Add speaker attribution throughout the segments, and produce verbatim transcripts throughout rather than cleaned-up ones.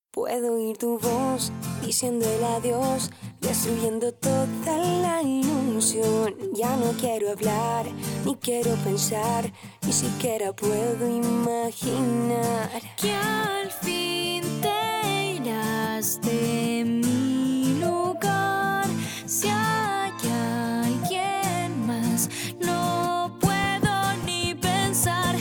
Speaker 1: Puedo oír tu voz diciendo el adiós, destruyendo toda la ilusión. Ya no quiero hablar, ni quiero pensar, ni siquiera puedo imaginar
Speaker 2: que al fin te irás de mi lugar. Si hay alguien más, no puedo ni pensar.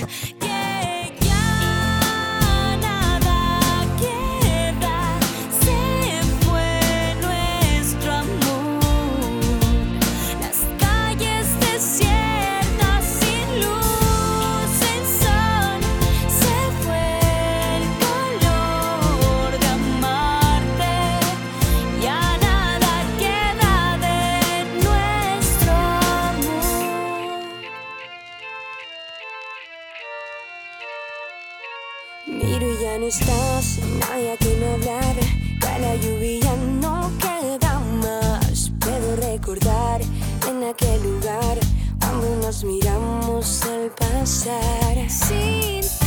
Speaker 1: Miro y ya no estás, no hay a quien hablar. Ya la lluvia no queda más. Puedo recordar en aquel lugar cuando nos miramos al pasar.
Speaker 2: Sin